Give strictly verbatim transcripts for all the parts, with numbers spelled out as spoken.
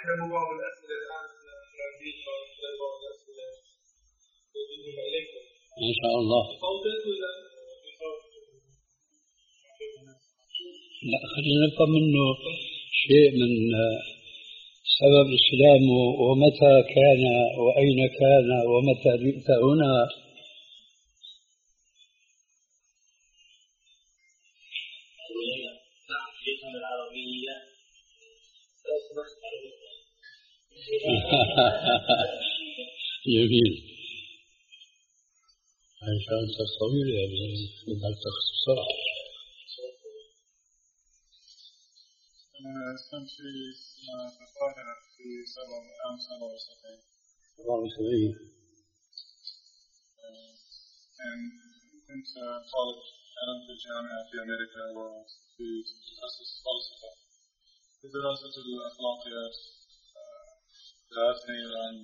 يعلم بعض الأسئلة الآن في بعض الأسئلة إليكم إن شاء الله. لا خلينا نفهم منه شيء من سبب إسلامه ومتى كان وأين كان ومتى جئت هنا. جميل. عشان تصوير يعني بدك تختصر. أنا كنت في القاهرة في سبعة عام سبعة وسبعين. سبعة وسبعين. كنت طالب أنا في الجامعة في أمريكا وفي تخصص فلسفة في دراسة الأخلاقيات. دراسني عن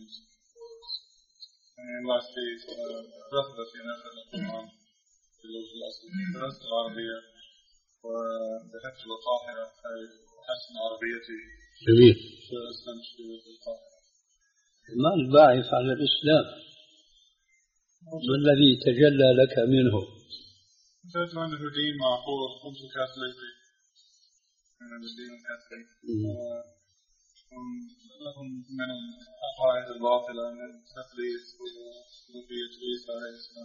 ماستري دراسة في نشر القرآن في اللغة الأصلية دراسة العربية وذهبت إلى القاهرة حسن عربيتي. جميل. فأسلمت في القاهرة. ما الباعث على الإسلام؟ ما الذي تجلى لك منه؟ كنت عنده دين معقول. كنت كاثوليكي من الدين الكاثوليكي لهم من العقائد الباطلة من التثليث وصوفية عيسى عليه السلام.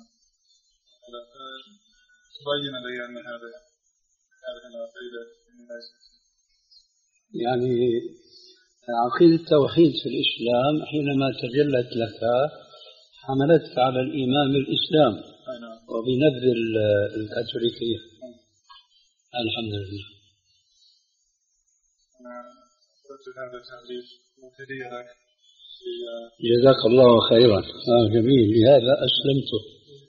تبين لي أن هذا هذه العقيدة يعني عقيدة التوحيد في الإسلام حينما تجلت لك حملتك على الإيمان بالإسلام وبنبذ الكاثوليكية. الحمد لله. هذا التعريف وهدية لك. جزاك الله خيرا. آه جميل. لهذا أسلمته.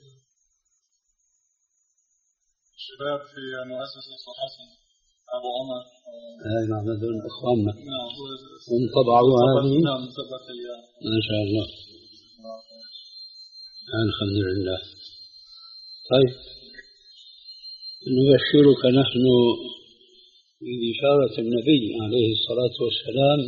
الشباب في مؤسسة الحسن أبو عمر. أي نعم هذول إخواننا. نعم. هم طبعوا هذه. نعم سبق أيام. ما شاء الله. الحمد لله. طيب نبشرك نحن ببشارة النبي عليه الصلاة والسلام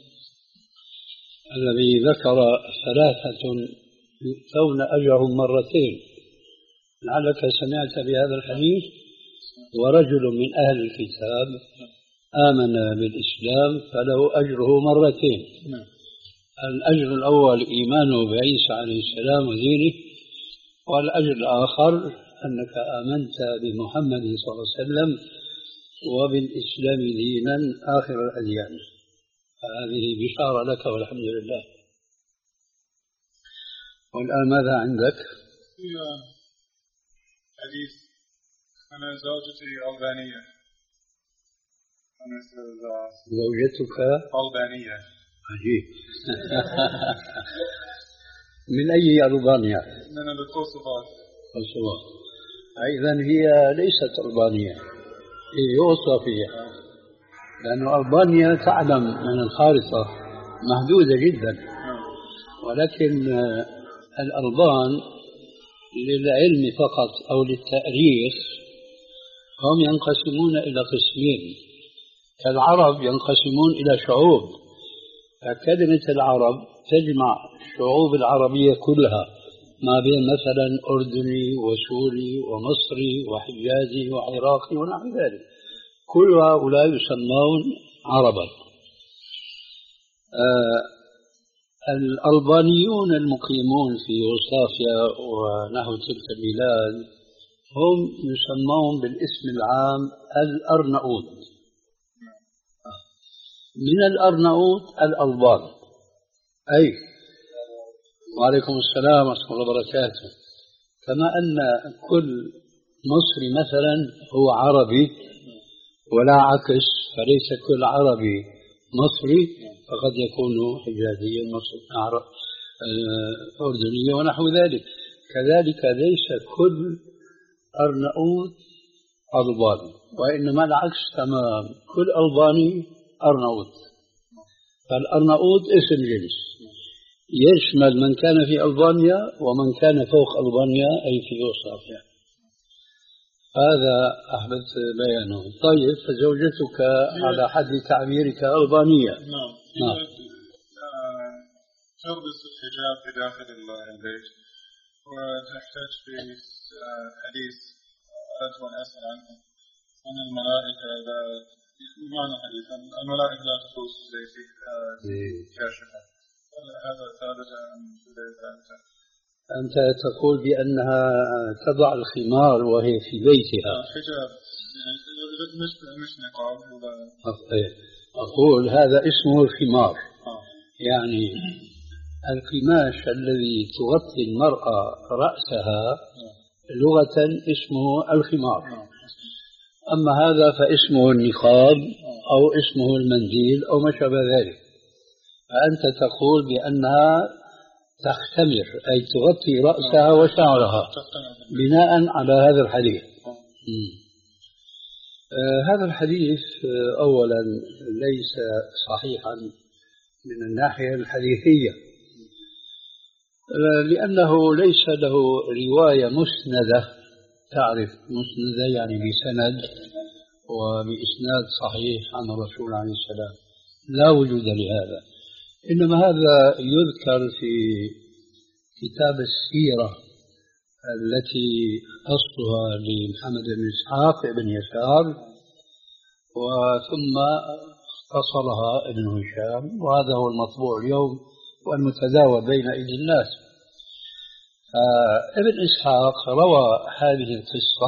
الذي ذكر ثلاثة يؤتون أجرهم مرتين. لعلك سمعت بهذا الحديث. ورجل من أهل الكتاب آمن بالإسلام فله أجره مرتين. الأجر الأول إيمانه بعيسى عليه السلام ودينه، والأجر الآخر أنك آمنت بمحمد صلى الله عليه وسلم وبالإسلام دينا آخر الأديان. هذه بشارة لك والحمد لله. والآن ماذا عندك؟ حديث أنا زوجتي ألبانية. أنا زوجتك ألبانية. عجيب. من أي ألبانيا؟ من الكوسوفو. كوسوفو. إذن هي ليست ألبانية، هي يوغوسلافيا، لأن ألبانيا تعلم من الخارطة محدودة جدا، ولكن الألبان للعلم فقط أو للتأريخ هم ينقسمون إلى قسمين، كالعرب ينقسمون إلى شعوب، فكلمة العرب تجمع الشعوب العربية كلها ما بين مثلا أردني وسوري ومصري وحجازي وعراقي ونحو ذلك، كل هؤلاء يسمون عربا. آه الألبانيون المقيمون في يوغوسلافيا ونحو تلك البلاد هم يسمون بالاسم العام الأرناؤوط. من الأرناؤوط الألبان. أي وعليكم السلام ورحمة الله وبركاته. كما أن كل مصري مثلا هو عربي ولا عكس، فليس كل عربي مصري، فقد يكون حجازيا مصري أردنيا ونحو ذلك. كذلك ليس كل أرناؤوط ألباني، وإنما العكس تمام، كل ألباني أرناؤوط. فالأرناؤوط اسم جنس يشمل من كان في ألبانيا ومن كان فوق ألبانيا أي في يوغوسلافيا. هذا أحببت بيانه. طيب فزوجتك على حد تعبيرك ألبانية. نعم. نعم. تلبس الحجاب في داخل البيت وتحتاج في حديث أردت أن أسأل عنه عن الملائكة إذا معنى حديث الملائكة لا تطوس بيتك كاشفة هذا ثابت أم غير ثابت؟ أنت تقول بأنها تضع الخمار وهي في بيتها حجاب مش مش نقاب. أقول هذا اسمه الخمار. يعني القماش الذي تغطي المرأة رأسها لغة اسمه الخمار، أما هذا فاسمه النقاب أو اسمه المنديل أو ما شابه ذلك. فأنت تقول بأنها تختمر أي تغطي رأسها وشعرها بناء على هذا الحديث. آه هذا الحديث آه أولا ليس صحيحا من الناحية الحديثية، آه لأنه ليس له رواية مسندة. تعرف مسندة يعني بسند وبإسناد صحيح عن الرسول عليه السلام، لا وجود لهذا. إنما هذا يذكر في كتاب السيرة التي أصلها لمحمد بن إسحاق بن يسار وثم اختصرها ابن هشام، وهذا هو المطبوع اليوم والمتداول بين أيدي الناس. ابن إسحاق روى هذه القصة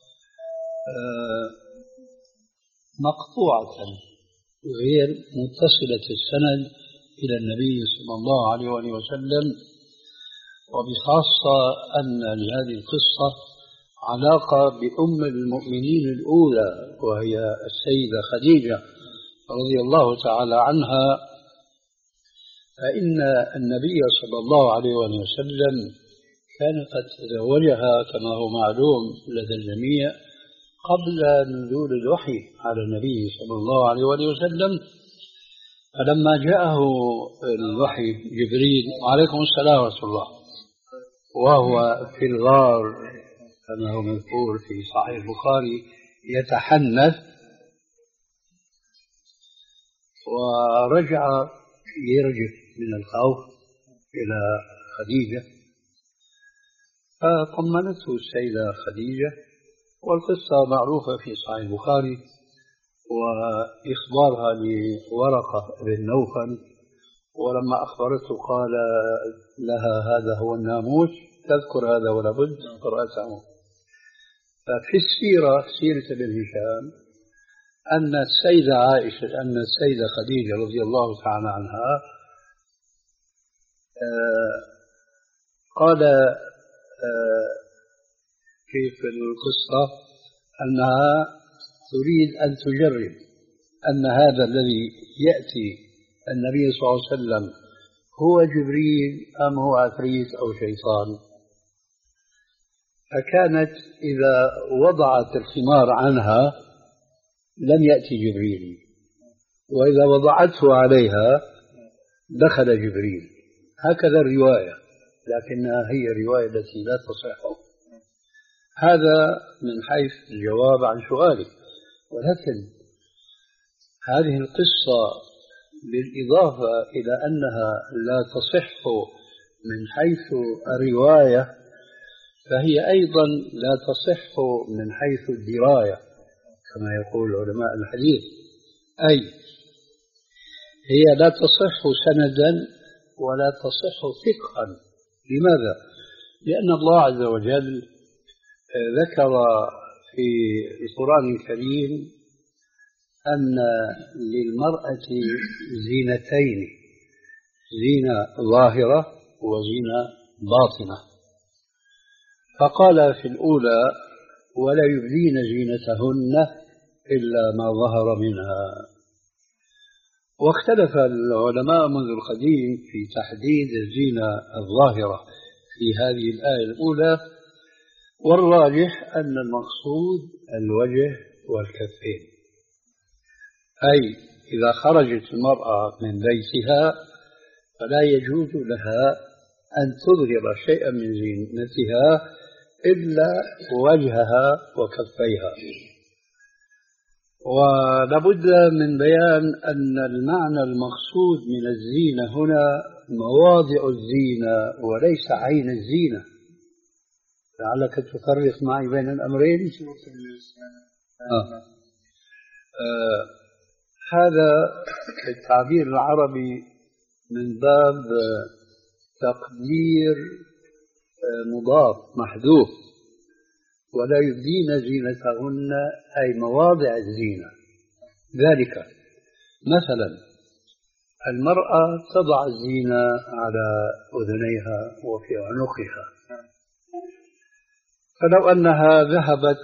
مقطوعة غير متصلة السند إلى النبي صلى الله عليه وسلم، وبخاصة أن لهذه القصة علاقة بأم المؤمنين الأولى وهي السيدة خديجة رضي الله تعالى عنها، فإن النبي صلى الله عليه وسلم كان قد تزوجها كما هو معلوم لدى الجميع قبل نزول الوحي على النبي صلى الله عليه وسلم. فلما جاءه الوحي جبريل وعليكم السلام ورحمة الله وهو في الغار كما هو مذكور في صحيح البخاري يتحنث، ورجع يرجف من الخوف إلى خديجة فطمنته السيدة خديجة، والقصة معروفة في صحيح البخاري، وإخبارها لورقة بن نوفل، ولما أخبرته قال لها هذا هو الناموس تذكر هذا ولا بد قرأته. ففي السيرة سيرة ابن هشام أن السيدة عائشة أن السيدة خديجة رضي الله تعالى عنها قال كيف القصة أنها تريد أن تجرب أن هذا الذي يأتي النبي صلى الله عليه وسلم هو جبريل أم هو عفريت أو شيطان. فكانت إذا وضعت الخمار عنها لم يأتي جبريل، وإذا وضعته عليها دخل جبريل. هكذا الرواية، لكنها هي الرواية التي لا تصح. هذا من حيث الجواب عن سؤالك. ولكن هذه القصة بالإضافة إلى أنها لا تصح من حيث الرواية، فهي أيضا لا تصح من حيث الدراية كما يقول علماء الحديث، أي هي لا تصح سندا ولا تصح فقها. لماذا؟ لأن الله عز وجل ذكر في القرآن الكريم أن للمرأة زينتين، زينة ظاهرة وزينة باطنة، فقال في الأولى ولا يبدين زينتهن إلا ما ظهر منها. واختلف العلماء منذ القديم في تحديد الزينة الظاهرة في هذه الآية الأولى، والراجح أن المقصود الوجه والكفين، أي إذا خرجت المرأة من بيتها فلا يجوز لها أن تظهر شيئا من زينتها إلا وجهها وكفيها. ولابد من بيان أن المعنى المقصود من الزينة هنا مواضع الزينة وليس عين الزينة. لعلك تفرق معي بين الأمرين. آه. آه. هذا التعبير العربي من باب تقدير مضاف محذوف، ولا يبدين زينتهن أي مواضع الزينة. ذلك مثلا المرأة تضع الزينة على أذنيها وفي عنقها، فلو أنها ذهبت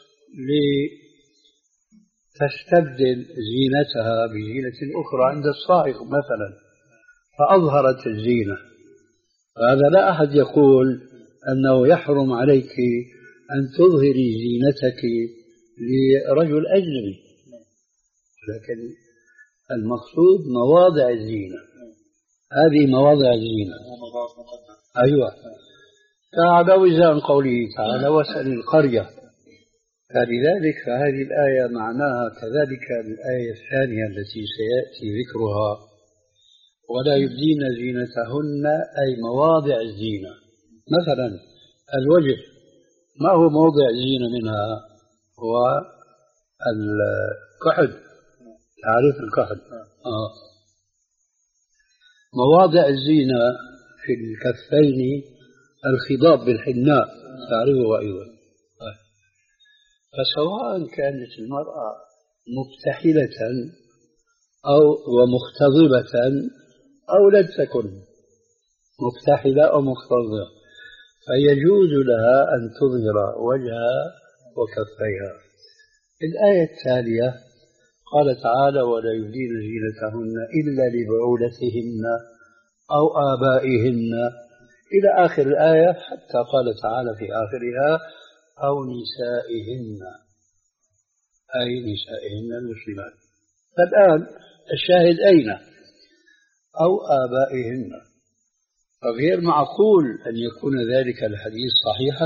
لتستبدل زينتها بزينة أخرى عند الصائغ مثلا فأظهرت الزينة، فهذا لا أحد يقول أنه يحرم عليك أن تظهري زينتك لرجل أجنبي، لكن المقصود مواضع الزينة. هذه مواضع الزينة. أيوة. تعالى وزان قوله تعالى واسأل القرية، فلذلك فهذه الآية معناها كذلك الآية الثانية التي سيأتي ذكرها ولا يبدين زينتهن أي مواضع الزينة. مثلا الوجه ما هو موضع الزينة منها؟ هو الكحل، تعريف الكحل. آه. مواضع الزينة في الكفين الخضاب بالحناء، تعرفه أيضا. آه. فسواء كانت المرأة مكتحلة أو ومختضبة أو لم تكن مكتحلة أو مختضبة فيجوز لها أن تظهر وجهها وكفيها. الآية التالية قال تعالى ولا يبدين زينتهن إلا لبعولتهن أو آبائهن إلى آخر الآية، حتى قال تعالى في آخرها أو نسائهن أي نسائهن المسلمات. فالآن الشاهد أين؟ أو آبائهن. فغير معقول أن يكون ذلك الحديث صحيحا،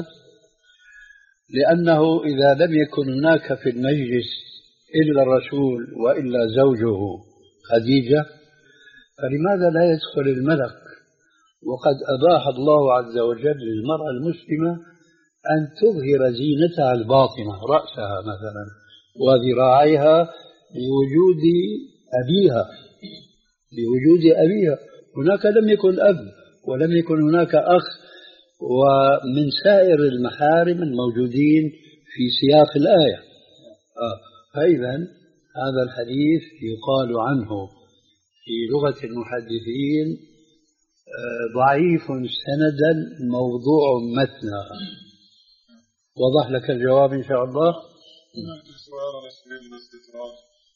لأنه إذا لم يكن هناك في المجلس إلا الرسول وإلا زوجه خديجة فلماذا لا يدخل الملك؟ وقد أباح الله عز وجل للمرأة المسلمة أن تظهر زينتها الباطنة، رأسها مثلا وذراعيها لوجود أبيها لوجود أبيها. هناك لم يكن أب ولم يكن هناك أخ ومن سائر المحارم الموجودين في سياق الآية. آه. فإذا هذا الحديث يقال عنه في لغة المحدثين ضعيف سندا موضوع متنا. وضح لك الجواب إن شاء الله. السؤال على سبيل الاستطراد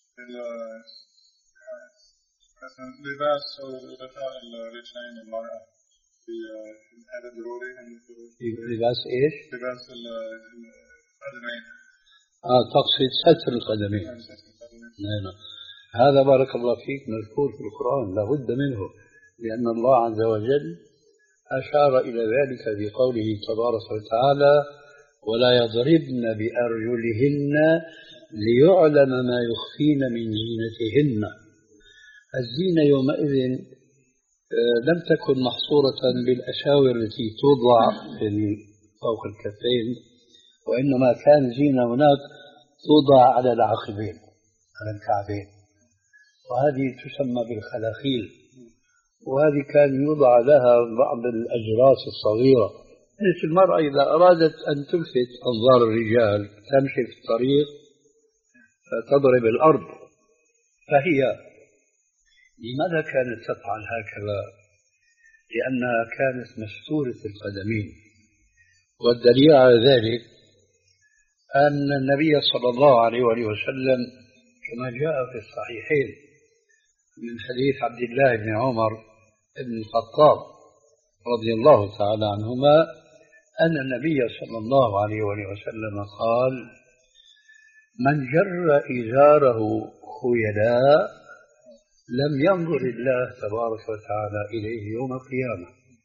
لباس أو غطاء الرجلين المرأة في هذا ضروري؟ لباس إيش؟ لباس القدمين. آه تقصد ستر القدمين. نعم. هذا بارك الله فيك مذكور في القرآن لابد منه، لأن الله عز وجل أشار إلى ذلك بقوله تبارك وتعالى ولا يضربن بأرجلهن ليعلم ما يخفين من زينتهن. الزينة يومئذ لم تكن محصورة بالأشاور التي توضع فوق الكفين، وإنما كان زينة هناك توضع على العقبين على الكعبين، وهذه تسمى بالخلاخيل، وهذه كان يوضع لها بعض الأجراس الصغيرة. مثل المرأة إذا أرادت أن تلفت أنظار الرجال تمشي في الطريق فتضرب الأرض، فهي لماذا كانت تفعل هكذا؟ لأنها كانت مستورة القدمين. والدليل على ذلك أن النبي صلى الله عليه وسلم كما جاء في الصحيحين من حديث عبد الله بن عمر بن الخطاب رضي الله تعالى عنهما أن النبي صلى الله عليه وسلم قال من جر إزاره خيلاء لم ينظر الله تبارك وتعالى إليه يوم القيامة.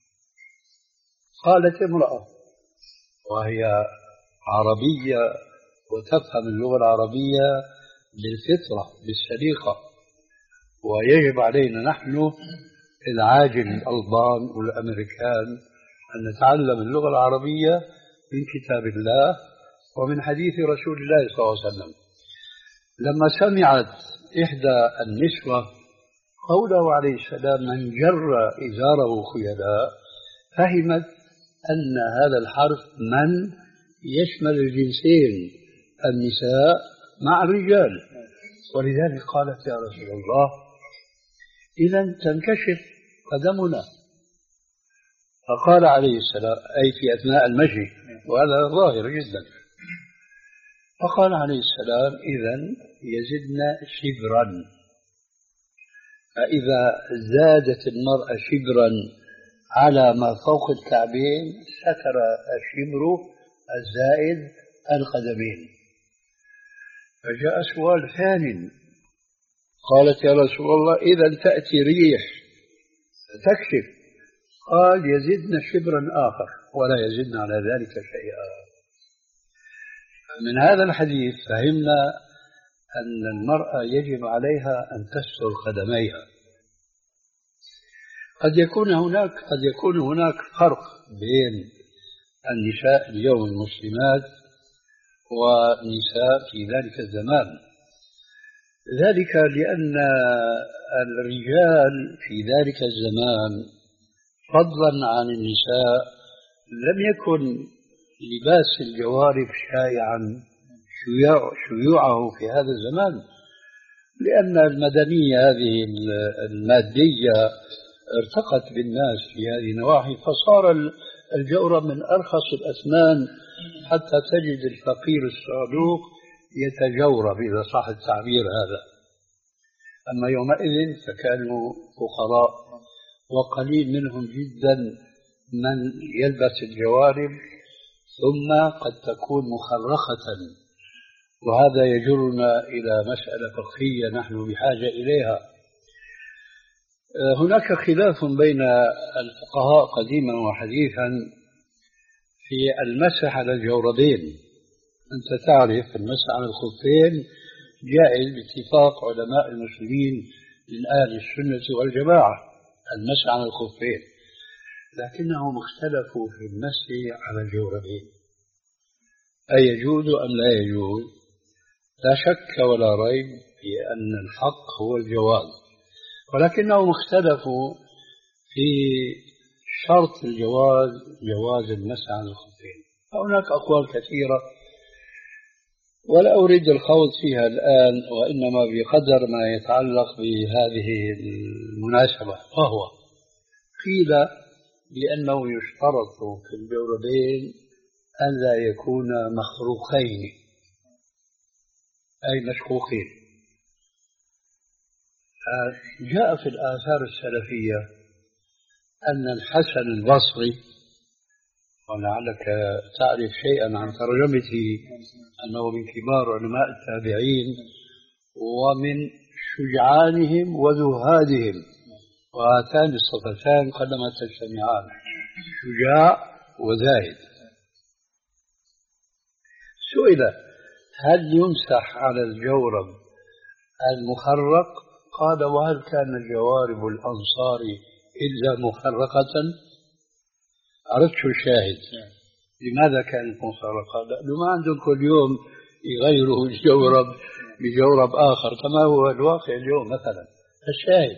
قالت امرأة وهي عربية وتفهم اللغة العربية بالفطرة بالسليقة، ويجب علينا نحن العاجل الألبان والأمريكان أن نتعلم اللغة العربية من كتاب الله ومن حديث رسول الله صلى الله عليه وسلم. لما سمعت إحدى النسوة قوله عليه السلام من جر إزاره خيلاء، فهمت أن هذا الحرف من يشمل الجنسين النساء مع الرجال، ولذلك قالت يا رسول الله إذا تنكشف قدمنا. فقال عليه السلام أي في أثناء المشي، وهذا ظاهر جدا، فقال عليه السلام إذا يزدنا شبرا، فإذا زادت المرأة شبرا على ما فوق الكعبين ستر الشبر الزائد القدمين. فجاء سؤال ثاني، قالت يا رسول الله إذا تأتي ريح تكشف، قال يزدنا شبرا آخر ولا يزدنا على ذلك شيئا. من هذا الحديث فهمنا أن المرأة يجب عليها أن تستر قدميها. قد يكون هناك قد يكون هناك فرق بين النساء اليوم المسلمات ونساء في ذلك الزمان، ذلك لأن الرجال في ذلك الزمان فضلا عن النساء لم يكن لباس الجوارب شائعا شيوعه في هذا الزمان، لأن المدنية هذه المادية ارتقت بالناس في هذه النواحي، فصار الجورب من أرخص الأثمان حتى تجد الفقير الصعلوك يتجورب إذا صح التعبير هذا. أما يومئذ فكانوا فقراء، وقليل منهم جدا من يلبس الجوارب، ثم قد تكون مخرخة، وهذا يجرنا إلى مسألة فقهية نحن بحاجة إليها. هناك خلاف بين الفقهاء قديما وحديثا في المسح على الجوربين. أنت تعرف المسح على الخفين جائز باتفاق علماء المسلمين من أهل السنة والجماعة، المسح على الخفين، لكنهم اختلفوا في المسح على الجوربين أيجوز أم لا يجوز. لا شك ولا ريب في أن الحق هو الجواز، ولكنهم اختلفوا في شرط الجواز، جواز المسح على الخفين. هناك أقوال كثيرة ولا أريد الخوض فيها الآن، وإنما بقدر ما يتعلق بهذه المناسبة، وهو قيل بأنه يشترط في الجوربين ألا يكونا مخروقين أي مشقوقين. جاء في الآثار السلفية أن الحسن البصري، ولعلك تعرف شيئا عن ترجمته، أنه من كبار علماء التابعين ومن شجعانهم وزهادهم، وهاتان الصفتان قلما تجتمعان، شجاع وزاهد. سئل هل يمسح على الجورب المخرق؟ قال وهل كان جوارب الأنصار إلا مخرقة؟ عرفت الشاهد لماذا كانت مخرقة؟ لأنه ما عندهم كل يوم يغيروا الجورب بجورب آخر كما هو الواقع اليوم مثلا. الشاهد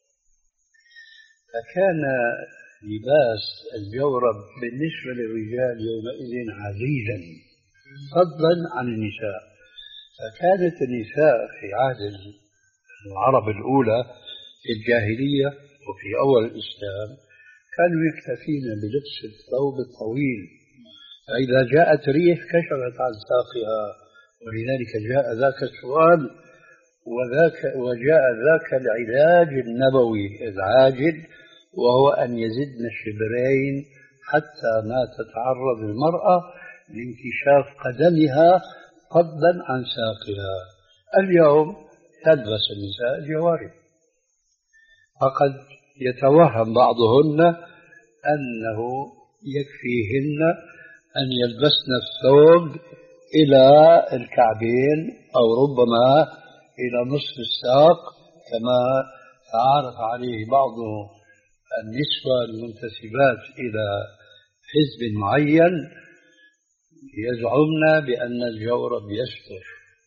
فكان لباس الجورب بالنسبة للرجال يومئذ عزيزا فضلا عن النساء. فكانت النساء في عهد العرب الأولى في الجاهلية وفي أول الإسلام كانوا يكتفين بلبس الثوب الطويل، فإذا جاءت ريح كشفت عن ساقها، ولذلك جاء ذاك السؤال وذاك وجاء ذاك العلاج النبوي العاجل، وهو أن يزدن الشبرين حتى ما تتعرض المرأة لانكشاف قدمها فضلا عن ساقها. اليوم تلبس النساء الجوارب، فقد يتوهم بعضهن أنه يكفيهن أن يلبسن الثوب إلى الكعبين أو ربما إلى نصف الساق كما تعارف عليه بعض النسوة المنتسبات إلى حزب معين يزعمن بأن الجورب يستر،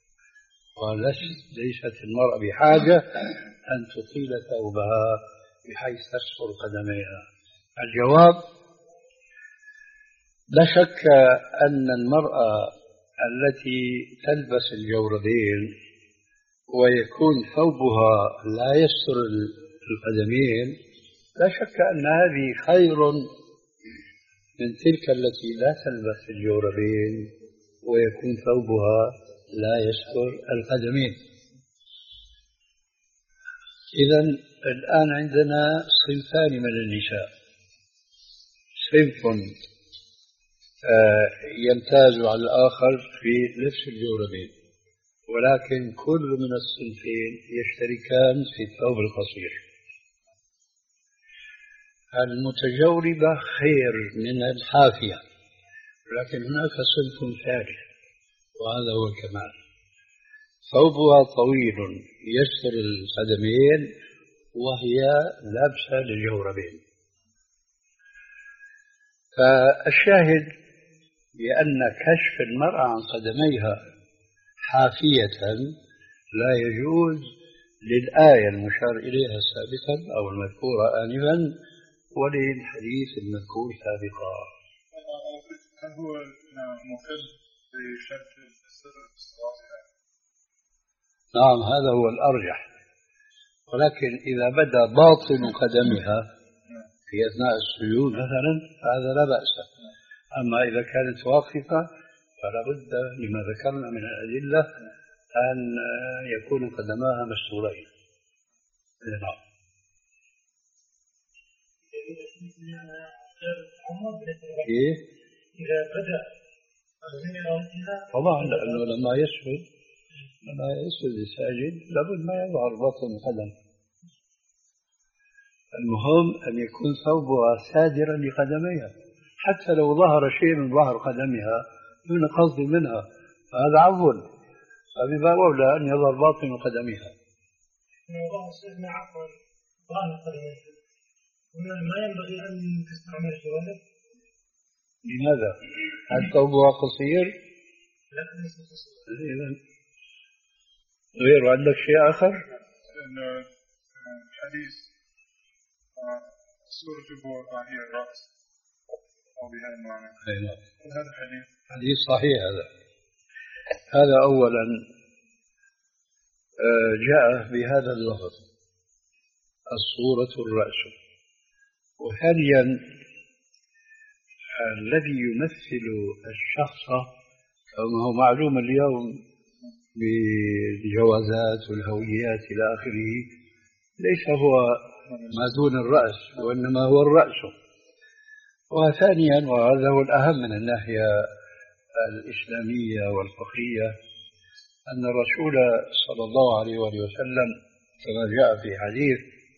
وليست المرأة بحاجة أن تطيل ثوبها بحيث تستر قدميها. الجواب: لا شك أن المرأة التي تلبس الجوربين ويكون ثوبها لا يستر القدمين لا شك أن هذه خير من تلك التي لا تلبس الجوربين ويكون ثوبها لا يستر القدمين. إذن الآن عندنا صنفان من النساء: صنف يمتاز على الآخر في لبس الجوربين، ولكن كل من الصنفين يشتركان في الثوب القصير. المتجوربة خير من الحافية، لكن هناك صنف ثالث وهذا هو الكمال: ثوبها طويل يستر القدمين وهي لابسة للجوربين. فالشاهد بأن كشف المرأة عن قدميها حافية لا يجوز للآية المشار إليها سابقا أو المذكورة آنفا وللحديث المذكور سابقا. هل هو مخل بشرط السر الصلاة؟ نعم، هذا هو الأرجح، ولكن إذا بدا باطن قدمها في أثناء السجود مثلا هذا لا بأس. أما إذا كانت واقفة فلا بد لما ذكرنا من الأدلة أن يكون قدماها مستورين. نعم. إيه؟ إذا بدأ طبعا، لأنه لما يسجد لما يسجد الساجد لابد ما يظهر بطن القدم. المهم أن يكون ثوبها سادرا لقدميها، حتى لو ظهر شيء من ظهر قدمها من قصد منها هذا عفو، فبما أولى أن يظهر باطن قدمها. ما ينبغي أن تستعمل جوالك. لماذا؟ هل ثوبها قصير؟ لا، ليس قصير. إذن غير عندك شيء آخر؟ الحديث سورة الجبور هي الرأس أو بهذا المعنى. أيوة. هذا الحديث حديث صحيح. هذا هذا أولا جاء بهذا اللفظ الصورة الرأس، وثانيا الذي يمثل الشخص كما هو معلوم اليوم بالجوازات والهويات إلى آخره ليس هو ما دون الرأس وإنما هو الرأس. وثانيا وهذا هو الأهم من الناحية الإسلامية والفقهية أن الرسول صلى الله عليه وآله وسلم كما جاء في حديث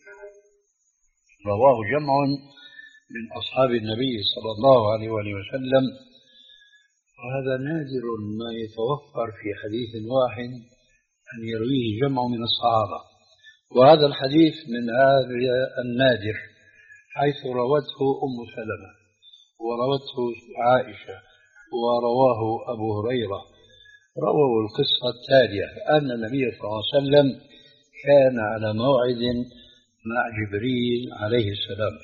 رواه جمع من أصحاب النبي صلى الله عليه وآله وسلم، وهذا نادر ما يتوفر في حديث واحد أن يرويه جمع من الصحابة، وهذا الحديث من هذا النادر، حيث روته أم سلمة وروته عائشة ورواه أبو هريرة. رووا القصة التالية: أن النبي صلى الله عليه وسلم كان على موعد مع جبريل عليه السلام،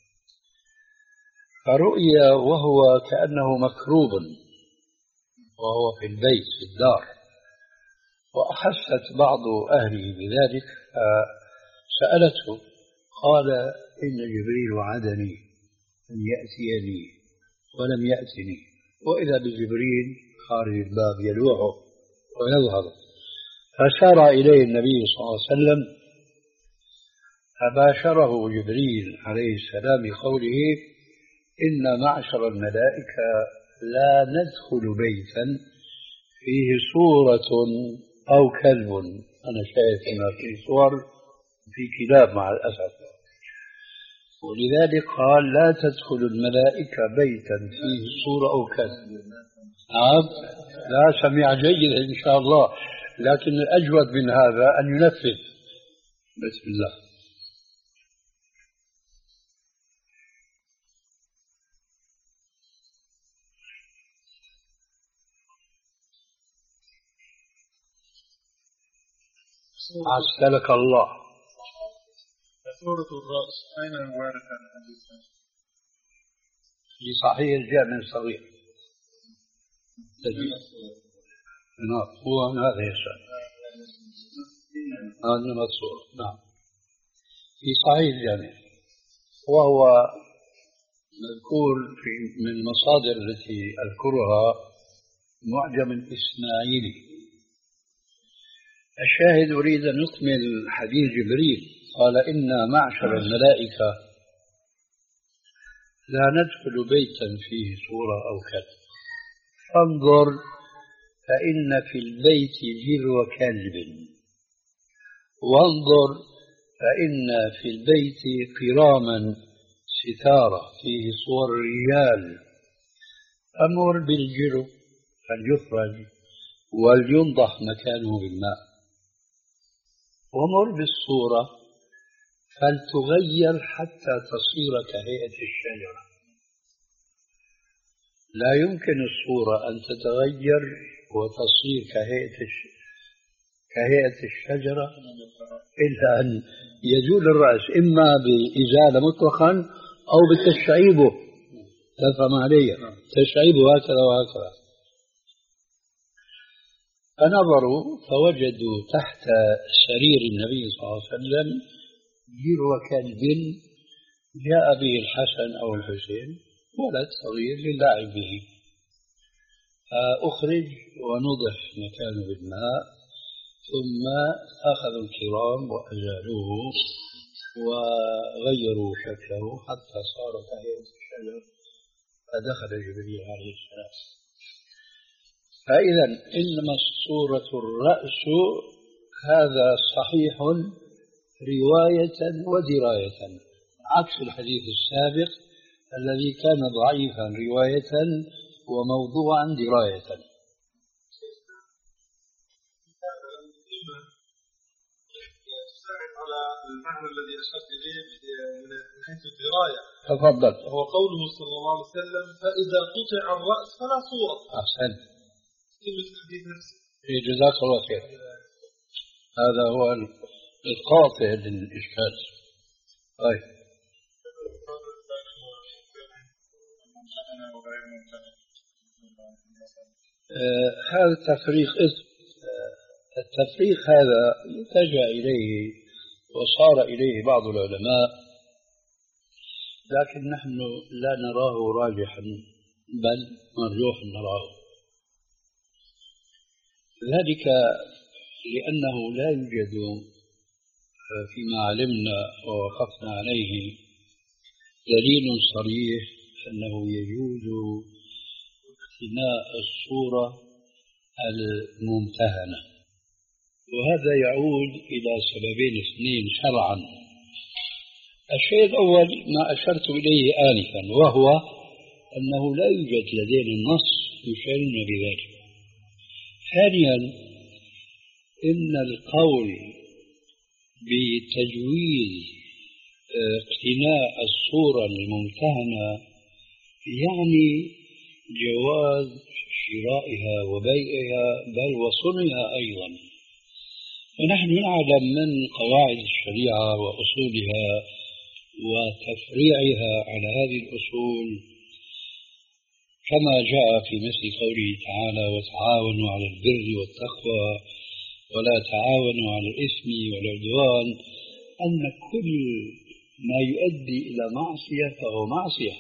فرؤي وهو كأنه مكروب وهو في البيت في الدار، وأحست بعض أهله بذلك فسألته، قال: إن جبريل وعدني أن يأتيني ولم يأتني، وإذا بجبريل خارج الباب يلوعه ويظهر. فسار إليه النبي صلى الله عليه وسلم فباشره جبريل عليه السلام بقوله: إن معشر الملائكة لا ندخل بيتا فيه صورة أو كلب. أنا شايف هنا في صور في كلاب مع الأسف. ولذلك قال لا تدخل الملائكة بيتا فيه صورة أو كذا. نعم، لا سمع جيدا إن شاء الله، لكن الأجود من هذا أن ينفذ. بسم الله. عسلك الله. سورة الرأس أين وارد الحديث؟ في صحيح الجامع الصغير. نعم، هو من هذا يسأل. هذا مصور. نعم، في صحيح الجامع، وهو مذكور في من المصادر التي أذكرها معجم الإسماعيلي. الشاهد أريد أن نكمل حديث جبريل. قال إنا معشر الملائكة لا ندخل بيتا فيه صورة أو كذا، فانظر فإن في البيت جلو كلب، وانظر فإن في البيت قراما ستارة فيه صور رجال، أمر بالجلو فليخرج ولينضح مكانه بالماء، ومر بالصورة فلتغير حتى تصير كهيئة الشجرة. لا يمكن الصورة أن تتغير وتصير كهيئة كهيئة الشجرة إلا أن يزول الرأس، إما بإزالة مطلقا أو بتشعيبه. تفهم علي؟ تشعيبه هكذا وهكذا. فنظروا فوجدوا تحت سرير النبي صلى الله عليه وسلم جلو كلب جاء به الحسن أو الحسين، ولد صغير للعب به، فأخرج ونضح مكانه بالماء، ثم أخذوا الكرام وأزالوه وغيروا شكله حتى صار كهيئة الشجر، فدخل جبريل عليه السلام. فإذا إنما الصورة الرأس هذا صحيح رواية ودراية، عكس الحديث السابق الذي كان ضعيفا رواية وموضوعا دراية. على المعنى الذي أشرت إليه من حيث الدراية. تفضل. هو قوله صلى الله عليه وسلم فإذا قطع الرأس فلا صورة. أحسن. في جزاك الله خير. هذا هو القاطع للإشكال. طيب. آه هذا التفريق آه التفريق هذا اتجه إليه وصار إليه بعض العلماء، لكن نحن لا نراه راجحا بل مرجوحا نراه، ذلك لأنه لا يوجد فيما علمنا ووقفنا عليه دليل صريح أنه يجوز اقتناء الصورة الممتهنة، وهذا يعود إلى سببين اثنين شرعا. الشيء الأول ما أشرت إليه آنفا، وهو أنه لا يوجد لدينا النص يشيرنا بذلك. ثانيا إن القول بتجويز اقتناء الصورة الممتهنة يعني جواز شرائها وبيعها بل وصنعها أيضا، ونحن نعلم من قواعد الشريعة وأصولها وتفريعها على هذه الأصول كما جاء في مثل قوله تعالى وتعاونوا على البر والتقوى ولا تعاونوا على الإثم والعدوان، أن كل ما يؤدي إلى معصية فهو معصية.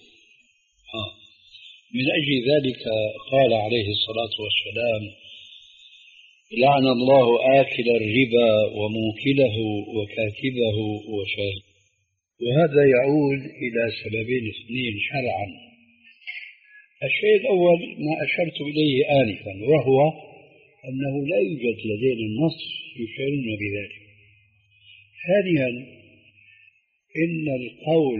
من أجل ذلك قال عليه الصلاة والسلام لعن الله آكل الربا وموكله وكاتبه وشاهده. وهذا يعود إلى سببين اثنين شرعا. الشيء الأول ما أشرت إليه آنفا، وهو أنه لا يوجد لدينا النص يشيرنا بذلك. ثانيا إن القول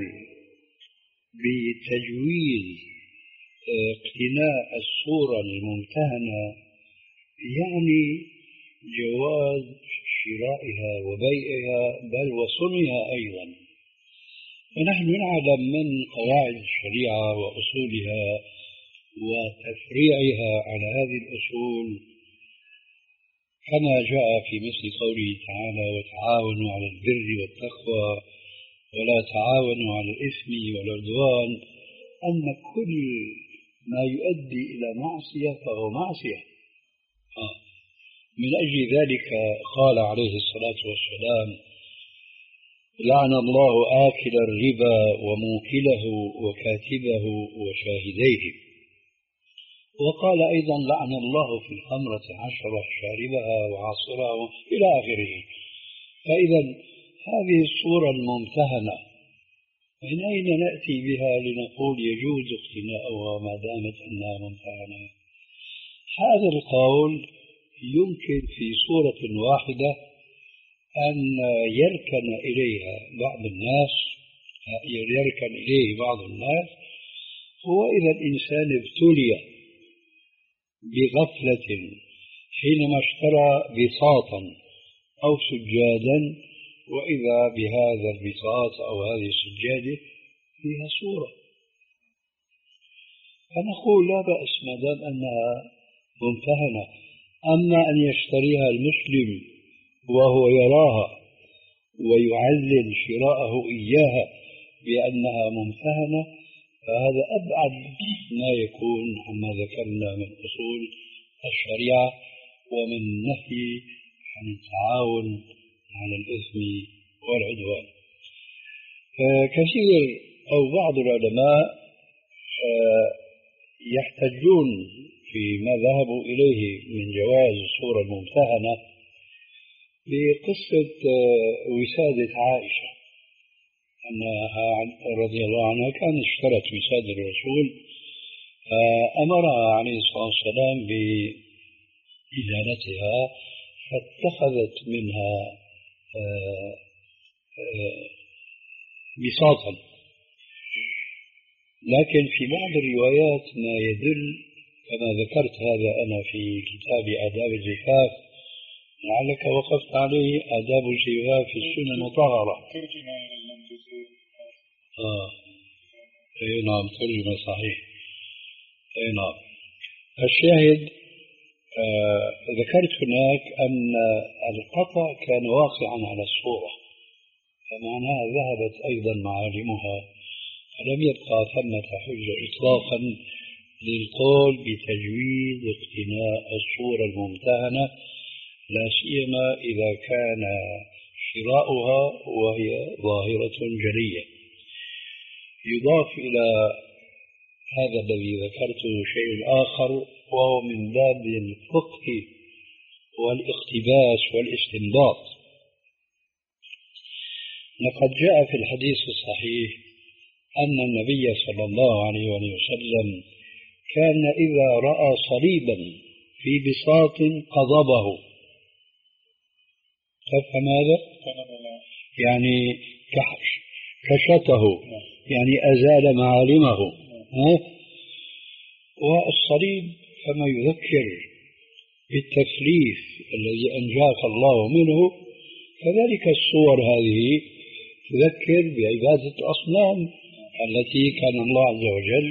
بتجويز اقتناء الصورة الممتهنة يعني جواز شرائها وبيعها بل وصنها أيضا. ونحن نعلم من قواعد الشريعة وأصولها وتفريعها على هذه الأصول كما جاء في مثل قوله تعالى: وتعاونوا على البر والتقوى ولا تعاونوا على الإثم والعدوان، أن كل ما يؤدي إلى معصية فهو معصية. آه. من أجل ذلك قال عليه الصلاة والسلام: لعن الله آكل الربا وموكله وكاتبه وشاهديه. وقال أيضا: لعن الله في الخمرة عشرة شاربها وعاصرها إلى آخره. فإذا هذه الصورة الممتهنة من أين نأتي بها لنقول يجوز اقتناؤها ما دامت أنها ممتهنة؟ هذا القول يمكن في صورة واحدة أن يركن إليها بعض الناس يركن إليه بعض الناس هو إذا الإنسان ابتلي بغفلة حينما اشترى بساطا أو سجادا، وإذا بهذا البساط أو هذه السجادة فيها صورة، فنقول لا بأس ما دام أنها ممتهنة. أما أن يشتريها المسلم وهو يراها ويعلل شراءه إياها بأنها ممتهنة فهذا أبعد ما يكون عما ذكرنا من أصول الشريعة ومن نهي عن التعاون على الإثم والعدوان. كثير أو بعض العلماء يحتجون فيما ذهبوا إليه من جواز الصورة الممتهنة بقصة وسادة عائشة أنها رضي الله عنها كانت اشترت وسادة الرسول فأمرها عليه الصلاة والسلام بإزالتها فاتخذت منها بساطا. لكن في بعض الروايات ما يدل كما ذكرت هذا أنا في كتاب آداب الزفاف لعلك وقفت عليه آداب الزفاف في السنن المطهرة. آه أي نعم ترجمة صحيح. أي نعم. الشاهد آه ذكرت هناك أن القطع كان واقعا على الصورة فمعناها ذهبت أيضا معالمها فلم يبقى ثمة حجة إطلاقا للقول بتجويز اقتناء الصورة الممتهنة لا سيما إذا كان شراؤها وهي ظاهرة جلية. يضاف إلى هذا الذي ذكرته شيء آخر وهو من باب الفقه والاقتباس والاستنباط. لقد جاء في الحديث الصحيح أن النبي صلى الله عليه وسلم كان إذا رأى صليبا في بساط قضبه. تفهم هذا؟ يعني كشته يعني أزال معالمه. والصليب كما يذكر بالتثليث الذي أنجاك الله منه كذلك الصور هذه تذكر بعبادة الأصنام التي كان الله عز وجل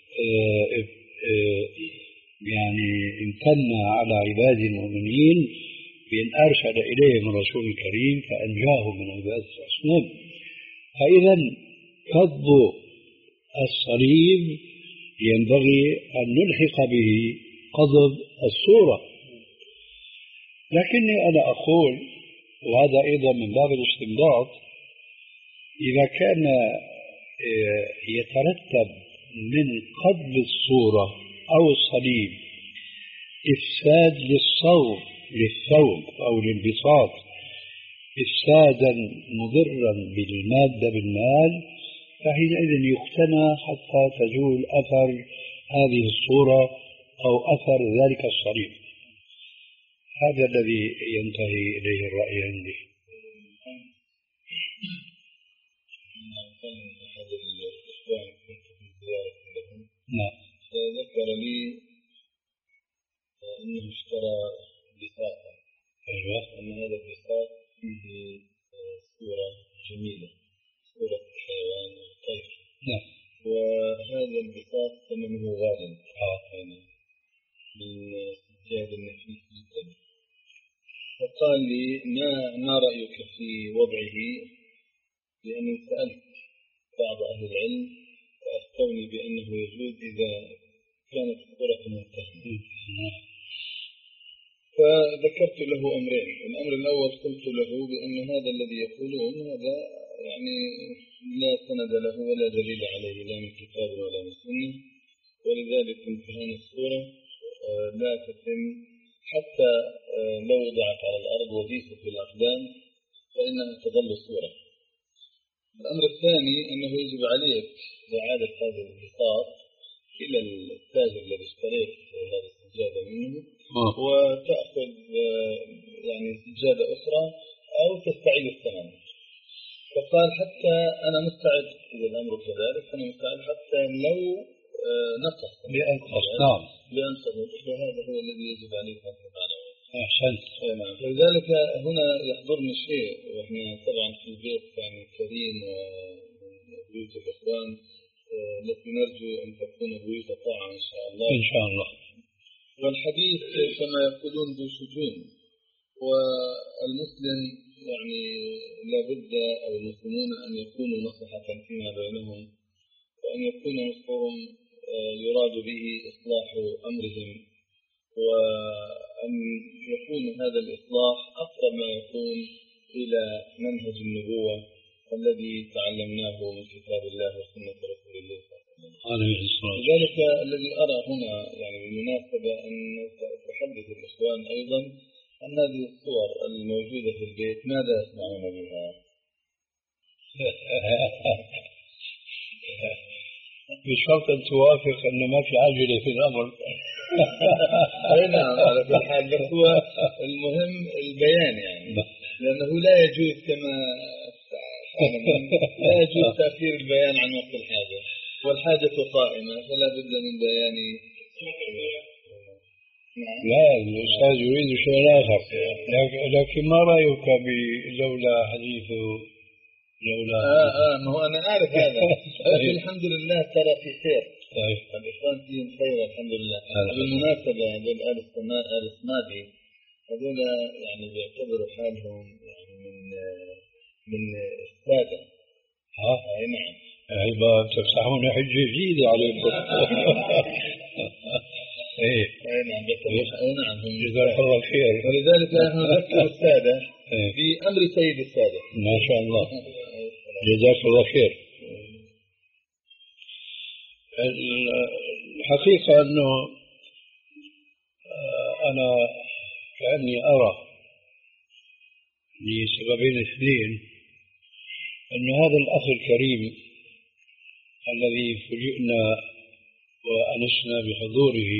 يعني امتن على عباد المؤمنين بأن أرسل إليهم الرسول الكريم فأنجاهم من عبادة الأصنام. فإذا قض الصليب ينبغي أن نلحق به قضب الصورة. لكني أنا أقول وهذا أيضا من باب الاستنباط إذا كان يترتب من قضب الصورة أو الصليب إفساد للصوب للثوب أو للبساط إفسادا مضرا بالمادة بالمال فحينئذ يقتنى حتى تزول أثر هذه الصورة أو أثر ذلك الصليب. هذا الذي ينتهي إليه الرأي عندي. كان أحد الإخوان كنت في زيارة لهم. نعم. ذكر لي أنه اشترى بساطا. أيوة. أن هذا البساط فيه صورة جميلة، صورة حيوان طير. نعم. وهذا البساط ثمنه غالي. آه. من سجاد النفيس جدا. فقال لي ما ما رأيك في وضعه؟ لأني سألت بعض أهل العلم فأفتوني بأنه يجوز إذا كانت الصورة منتهية. فذكرت له أمرين. الأمر الأول قلت له بأن هذا الذي يقولون هذا يعني لا سند له ولا دليل عليه لا من كتاب ولا من سنة، ولذلك امتهان الصورة لا تتم حتى لو وضعت على الأرض وديست بالأقدام فإنها تظل صورة. الأمر الثاني أنه يجب عليك إعادة هذا البساط إلى التاجر الذي اشتريت هذه السجادة منه وتأخذ يعني سجادة أخرى أو تستعيد الثمن. فقال حتى أنا مستعد إذا الأمر كذلك أنا مستعد حتى لو نقص لأنقص. نعم. لأنقص. فهذا هو الذي يجب عليك أن تفعله. أحسنت. نعم. لذلك هنا يحضرني شيء، وإحنا طبعا في البيت يعني كريم ومن بيوت الإخوان التي نرجو أن تكون بيوت طاعة إن شاء الله. إن شاء الله. والحديث كما يقولون ذو شجون، والمسلم يعني لابد أو المسلمون أن يكونوا نصحة فيما بينهم، وأن يكون نصحهم يراد به إصلاح أمرهم، وأن يكون هذا الإصلاح أقرب ما يكون إلى منهج النبوة الذي تعلمناه من كتاب الله وسنة رسول الله صلى الله عليه وسلم. لذلك الذي أرى هنا يعني بالمناسبة أن تحدث الإخوان أيضا أن هذه الصور الموجودة في البيت ماذا يصنعون بها؟ بشرط أن توافق أن ما في عجلة في الأمر. أي نعم على كل حال، بس هو المهم البيان يعني، لأنه لا يجوز كما لا يجوز تأخير البيان عن وقت الحاجة، والحاجة قائمة فلا بد من بيان. لا الأستاذ يريد شيء آخر، لكن ما رأيك بلولا حديث لولا آه آه ما هو أنا أعرف هذا. لكن الحمد لله ترى في خير. طيب. الإخوان فيهم خير الحمد لله. بالمناسبة هذول آل السماء آل السمادي هذول يعني بيعتبروا حالهم يعني من من السادة. ها؟ أي نعم. أيضا تفتحون حجة جديدة عليكم. إيه. أي نعم. أي نعم. جزاك الله خير. ولذلك نحن نذكر السادة بأمر سيد السادة. ما شاء الله. جزاك الله خير. الحقيقة أنه أنا كأني أرى لسببين اثنين أن هذا الأخ الكريم الذي فوجئنا وأنسنا بحضوره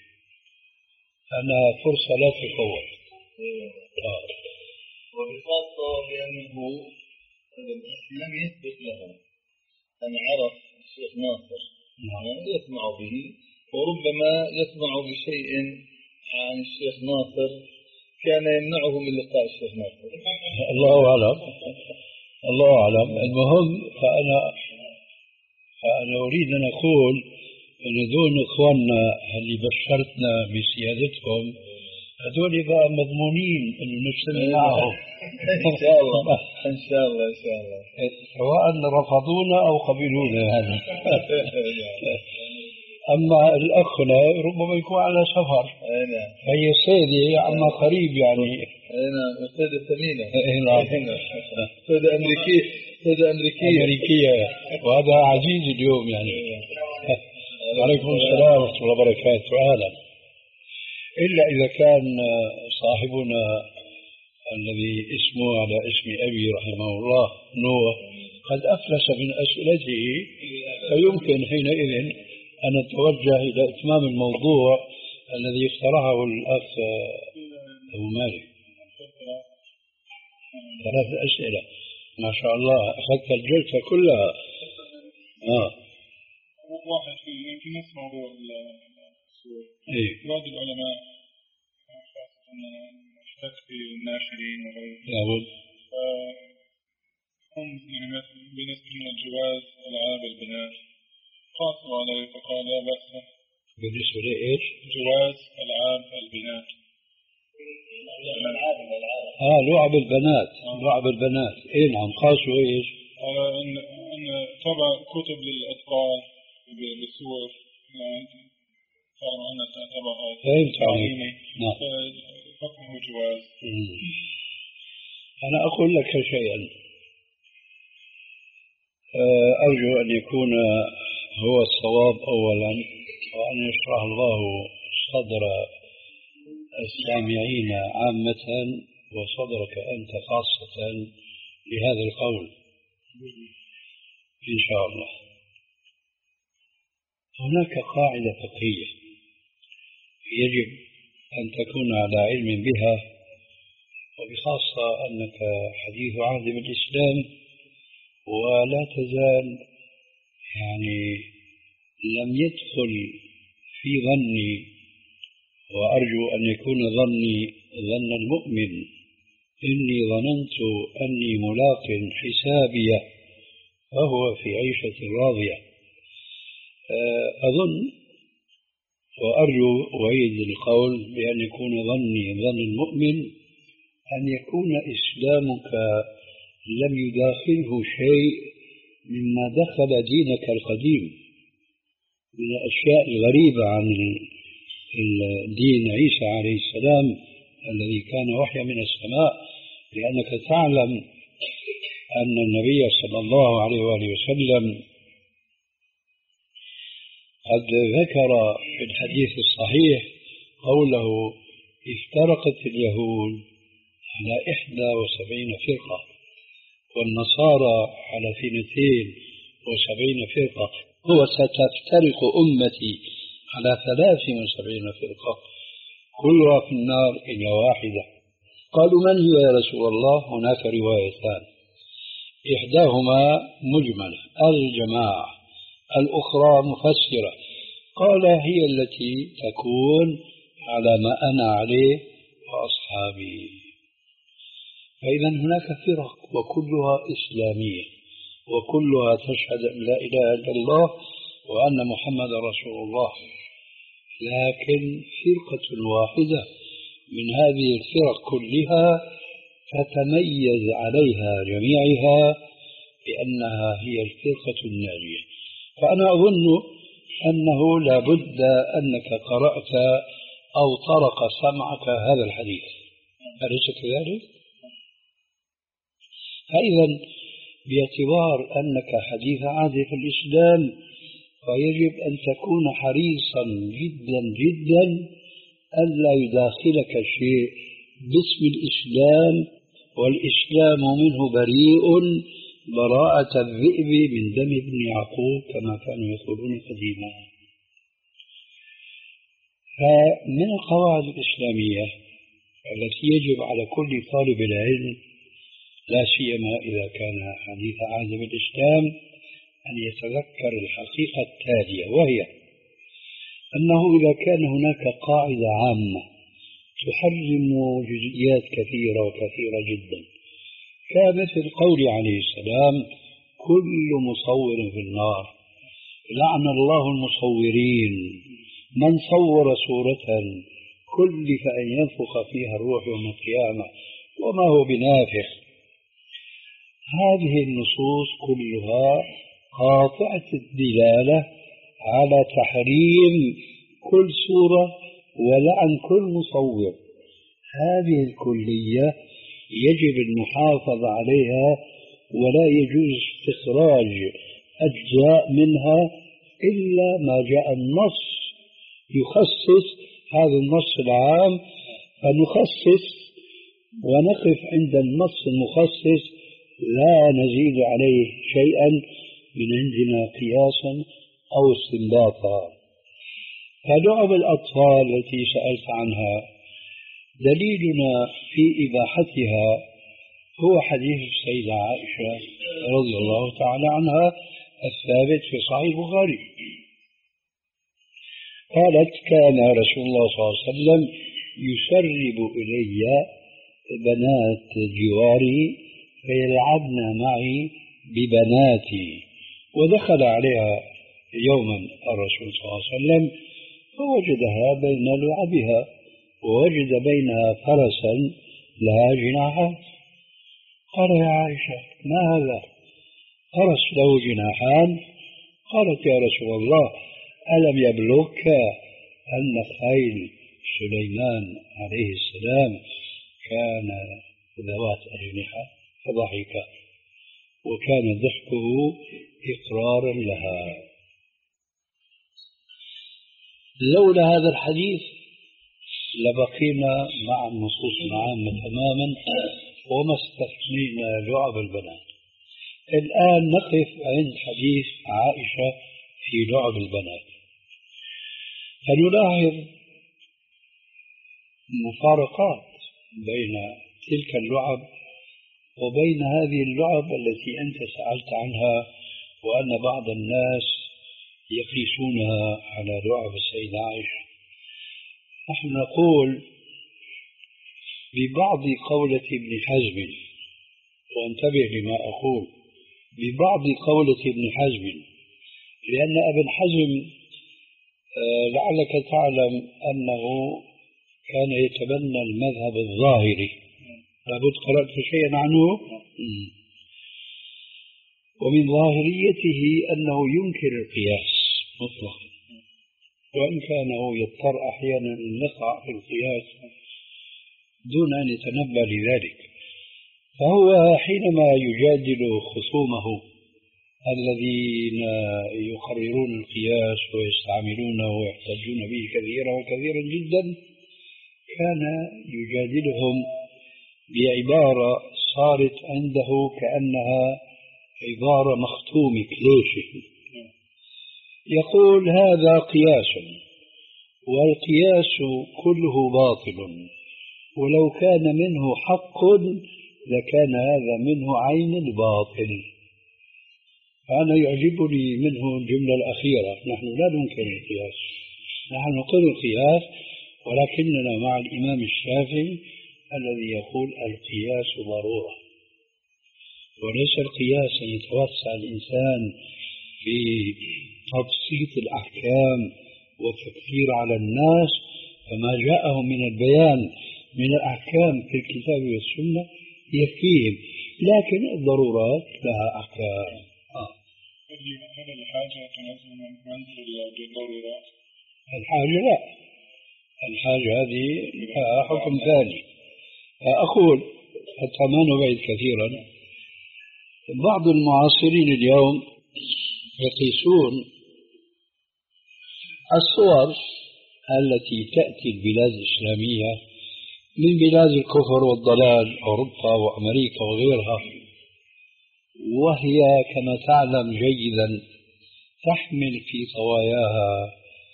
أنها فرصة لا تفوت. آه. وبخاصة لأنه لم يسبق له أن عرف الشيخ ناصر يسمع به، وربما يسمع بشيء عن الشيخ ناصر كان يمنعه من لقاء الشيخ ناصر. الله أعلم. الله أعلم. المهم فأنا فأنا أريد أن أقول أن دون إخواننا اللي بشرتنا بسيادتهم هذول بقى مضمونين أن نجتمع معهم. إن شاء الله إن شاء الله إن شاء الله سواء رفضونا أو قبلونا هذا. أما الأخنا ربما يكون على سفر فهي صيدة عما قريب يعني. نعم صيدة ثمينة. نعم صيدة أمريكية صيدة أمريكية أمريكية وهذا عزيز اليوم يعني. عليكم السلام ورحمة الله وبركاته. أهلا. إلا إذا كان صاحبنا الذي اسمه على اسم أبي رحمه الله نوح قد أفلس من أسئلته فيمكن حينئذ أن نتوجه إلى إتمام الموضوع الذي اقترحه الأخ أبو مالك. ثلاث أسئلة ما شاء الله أخذت الجلسة كلها. آه. واحد في يمكن نفس موضوع السور. إيه. بعض العلماء خاصة اشتك في الناشرين وغيرهم. لابد. هم يعني بالنسبة للجواز ألعاب البنات قاصوا عليه فقال لا بأس. بالنسبة لإيش؟ جواز ألعاب البنات. آه لعب البنات. آه. لعب البنات. إيه نعم قاسوا إيش؟ على أن أن تبع كتب للأطفال بالصور صار أن تبع فهمت عليك. نعم. حكمه جواز. أنا أقول لك شيئا أرجو أن يكون هو الصواب أولا وأن يشرح الله صدر السامعين عامة وصدرك أنت خاصة لهذا القول إن شاء الله. هناك قاعدة فقهية يجب أن تكون على علم بها وبخاصة أنك حديث عهد بالإسلام ولا تزال يعني لم يدخل في ظني وأرجو أن يكون ظني ظن المؤمن إني ظننت أني ملاق حسابي فهو في عيشة راضية. أظن وأرجو أؤيد القول بأن يكون ظني ظن المؤمن أن يكون إسلامك لم يداخله شيء مما دخل دينك القديم من الأشياء الغريبة عن دين عيسى عليه السلام الذي كان وحيا من السماء، لأنك تعلم أن النبي صلى الله عليه وآله وسلم قد ذكر في الحديث الصحيح قوله افترقت اليهود على إحدى وسبعين فرقة والنصارى على اثنتين وسبعين فرقة وستفترق أمتي على ثلاث وسبعين فرقة كلها في النار إلا واحدة. قالوا من هي يا رسول الله؟ هناك روايتان إحداهما مجملة الجماعة الأخرى مفسرة. قال هي التي تكون على ما أنا عليه وأصحابي. فإذا هناك فرق وكلها إسلامية وكلها تشهد أن لا إله إلا الله وأن محمد رسول الله، لكن فرقة واحدة من هذه الفرق كلها تتميز عليها جميعها بأنها هي الفرقة الناجية. فأنا أظن أنه لا بد أنك قرأت أو طرق سمعك هذا الحديث، أليس كذلك؟ فإذا باعتبار أنك حديث عهد في الإسلام فيجب أن تكون حريصا جدا جدا ألا يداخلك شيء باسم الإسلام والإسلام منه بريء براءة الذئب من دم ابن يعقوب كما كانوا يقولون قديما. فمن القواعد الإسلامية التي يجب على كل طالب العلم لا سيما إذا كان حديث عهد بالإسلام أن يتذكر الحقيقة التالية، وهي أنه إذا كان هناك قاعدة عامة تحرم جزئيات كثيرة وكثيرة جدا كمثل قول عليه السلام كل مصور في النار لعن الله المصورين من صور صورة كلف أن ينفخ فيها الروح يوم القيامة وما هو بنافخ. هذه النصوص كلها قاطعة الدلالة على تحريم كل صورة ولعن كل مصور. هذه الكلية يجب المحافظة عليها ولا يجوز استخراج أجزاء منها إلا ما جاء النص يخصص هذا النص العام فنخصص ونقف عند النص المخصص لا نزيد عليه شيئا من عندنا قياسا أو استنباطا. فلعب الأطفال التي سألت عنها دليلنا في إباحتها هو حديث السيدة عائشة رضي الله تعالى عنها الثابت في صحيح البخاري. قالت كان رسول الله صلى الله عليه وسلم يسرب إلي بنات جواري فيلعبن معي ببناتي، ودخل عليها يوما الرسول صلى الله عليه وسلم فوجدها بين لعبها، ووجد بينها فرسا لها جناحات. قال يا عائشة ما هذا؟ فرس له جناحان؟ قالت يا رسول الله ألم يبلغك أن خيل سليمان عليه السلام كان ذوات أجنحة؟ فضحك، وكان ضحكه إقرارا لها. لولا هذا الحديث لبقينا مع النصوص العامة تماما وما استثنينا لعب البنات. الآن نقف عند حديث عائشة في لعب البنات، فنلاحظ مفارقات بين تلك اللعب وبين هذه اللعب التي أنت سألت عنها، وأن بعض الناس يقيسونها على لعب السيدة عائشة. نحن نقول ببعض قولة ابن حزم، وانتبه لما أقول، ببعض قولة ابن حزم، لأن ابن حزم لعلك تعلم أنه كان يتبنى المذهب الظاهري، لابد قرأت شيئا عنه. ومن ظاهريته أنه ينكر القياس مطلقا، وإن كان يضطر أحيانا أن يقع في القياس دون أن يتنبه لذلك. فهو حينما يجادل خصومه الذين يقررون القياس ويستعملونه ويحتجون به كثيرا وكثيرا جدا، كان يجادلهم بعبارة صارت عنده كأنها عبارة مختومة كلوشة. يقول هذا قياس، والقياس كله باطل، ولو كان منه حق لكان هذا منه عين الباطل. فأنا يعجبني منه الجملة الأخيرة، نحن لا ننكر القياس، نحن نقر القياس، ولكننا مع الإمام الشافعي الذي يقول القياس ضرورة، وليس القياس أن يتوسع الإنسان في تبسيط الأحكام والتكثير على الناس، فما جاءهم من البيان من الأحكام في الكتاب والسنة يكفيهم، لكن الضرورات لها أحكام. آه. هل الحاجة تنزل من منزل الضرورات؟ الحاجة لا، الحاجة هذه حكم ثاني. أقول حتى ما نبعد كثيرا، بعض المعاصرين اليوم يقيسون الصور التي تأتي البلاد الإسلامية من بلاد الكفر والضلال، أوروبا وأمريكا وغيرها، وهي كما تعلم جيدا تحمل في طواياها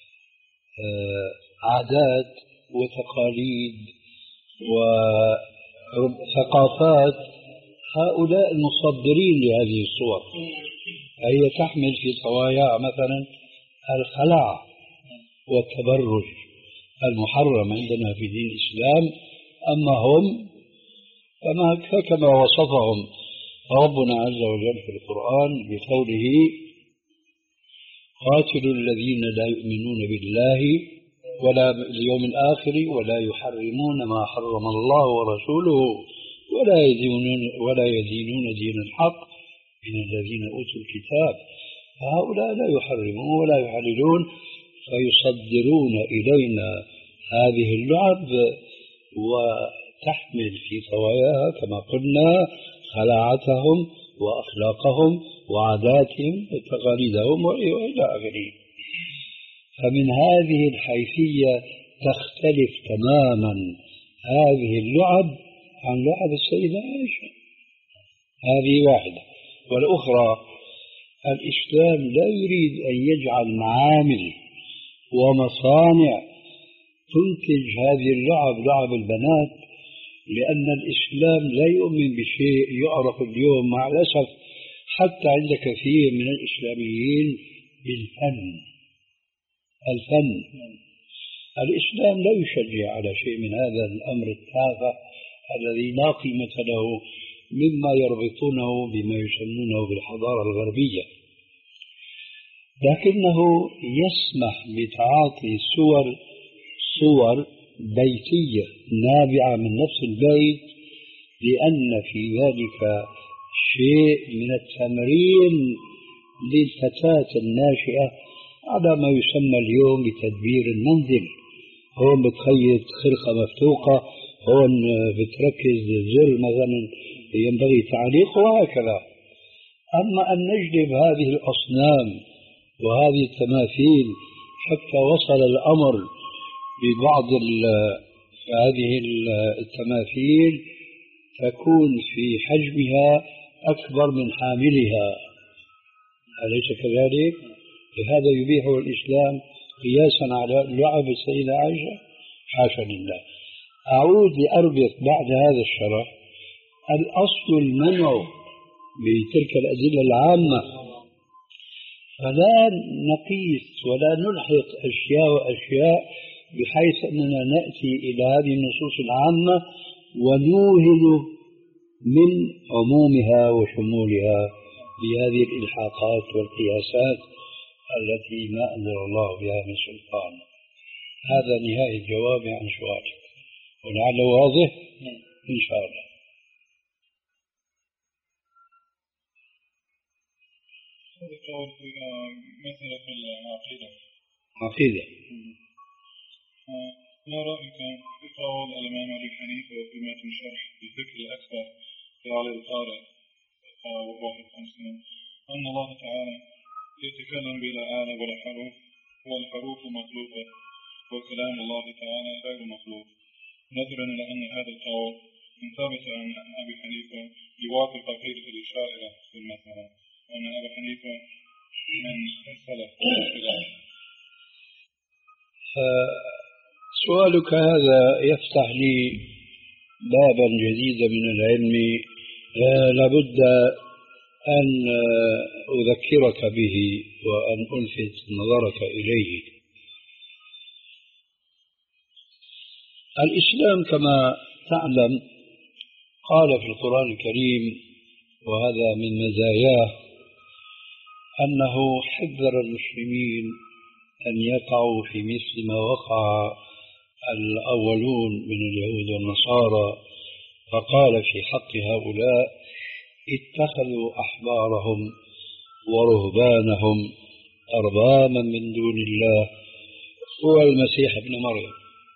عادات وتقاليد وثقافات هؤلاء المصدرين لهذه الصور. هي تحمل في طواياها مثلا الخلاعة والتبرج المحرم عندنا في دين الإسلام، أما هم فما كما وصفهم ربنا عز وجل في القرآن بقوله قاتلوا الذين لا يؤمنون بالله ولا باليوم الآخر ولا يحرمون ما حرم الله ورسوله ولا يدينون ولا يدينون دين الحق من الذين أوتوا الكتاب. فهؤلاء لا يحرمون ولا يحللون، فيصدرون إلينا هذه اللعب وتحمل في طواياها كما قلنا خلاعتهم وأخلاقهم وعاداتهم وتقاليدهم وإلى آخره. فمن هذه الحيثية تختلف تماما هذه اللعب عن لعب السيدة عائشة. هذه واحدة. والأخرى الإسلام لا يريد أن يجعل معامل ومصانع تنتج هذه اللعب لعب البنات، لأن الإسلام لا يؤمن بشيء يعرف اليوم مع الأسف حتى عند كثير من الإسلاميين بالفن. الفن الإسلام لا يشجع على شيء من هذا الأمر التافه الذي لا قيمة له، مما يربطونه بما يسمونه بالحضارة الغربية، لكنه يسمح بتعاطي صور صور بيتية نابعة من نفس البيت، لأن في ذلك شيء من التمرين للفتاة الناشئة على ما يسمى اليوم بتدبير المنزل. هون بتخيط خرقة مفتوقة، هون بتركز زر مثلا ينبغي تعليقه، وهكذا. أما أن نجلب هذه الأصنام وهذه التماثيل حتى وصل الأمر ببعض هذه التماثيل تكون في حجمها أكبر من حاملها، أليس كذلك؟ لهذا يبيحه الإسلام قياسا على لعب السيدة عائشة؟ حاشا لله. أعود لأربط بعد هذا الشرح. الأصل المنع بتلك الأدلة العامة، فلا نقيس ولا نلحق أشياء وأشياء بحيث أننا نأتي إلى هذه النصوص العامة ونوهن من عمومها وشمولها بهذه الإلحاقات والقياسات التي ما أنزل الله بها من سلطان. هذا نهاية الجواب عن سؤالك، ولعله واضح إن شاء الله. مسألة العقيدة. عقيدة. ما رأيك في قول الإمام أبي حنيفة في متن شرح الذكر الأكبر في علي القارئ واحد وخمسين أن الله تعالى يتكلم بلا آلة ولا حروف، والحروف مخلوقة وكلام الله تعالى غير مخلوق، نظرا إلى أن هذا القول إن ثبت عن أبي حنيفة يوافق عقيدة الأشاعرة في المثنى، وأن أبي حنيفة من السلف والخلاف. سؤالك هذا يفتح لي بابا جديدا من العلم لابد أن أذكرك به وأن ألفت نظرك إليه. الإسلام كما تعلم قال في القرآن الكريم، وهذا من مزاياه، أنه حذر المسلمين أن يقعوا في مثل ما وقع الأولون من اليهود والنصارى، فقال في حق هؤلاء: اتخذوا أحبارهم ورهبانهم أربابا من دون الله هو المسيح ابن مريم.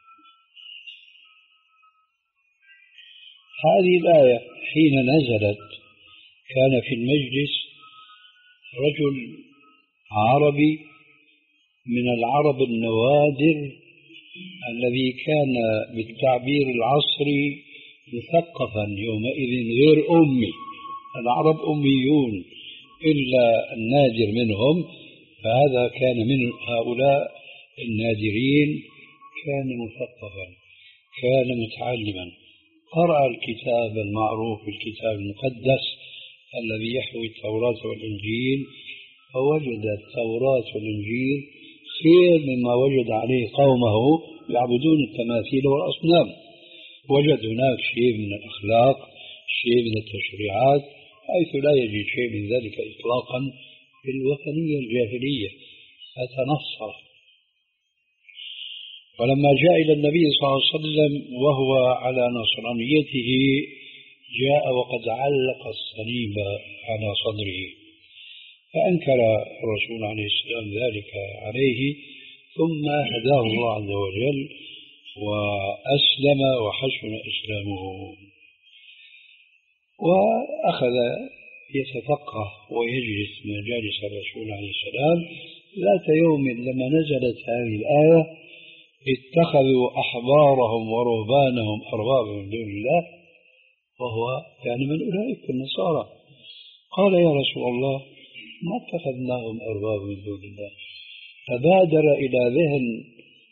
هذه الآية حين نزلت كان في المجلس رجل عربي من العرب النوادر الذي كان بالتعبير العصري مثقفا يومئذ غير أمي. العرب أميون إلا النادر منهم، فهذا كان من هؤلاء النادرين، كان مثقفا، كان متعلما، قرأ الكتاب المعروف الكتاب المقدس الذي يحوي التوراة والإنجيل، فوجد التوراة والإنجيل خير مما وجد عليه قومه يعبدون التماثيل والأصنام. وجد هناك شيء من الأخلاق، شيء من التشريعات، حيث لا يجد شيء من ذلك إطلاقا في الوثنية الجاهلية، فتنصر. ولما جاء إلى النبي صلى الله عليه وسلم وهو على نصرانيته، جاء وقد علق الصليب على صدره، فأنكر الرسول عليه السلام ذلك عليه، ثم هداه الله عز وجل وأسلم وحسن إسلامه، وأخذ يتفقه ويجلس مجالس الرسول عليه السلام. ذات يوم لما نزلت هذه الآية: اتخذوا أحبارهم ورهبانهم أربابا من دون الله، وهو كان من أولئك النصارى، قال: يا رسول الله، ما اتخذناهم أربابا من دون الله. فبادر إلى ذهن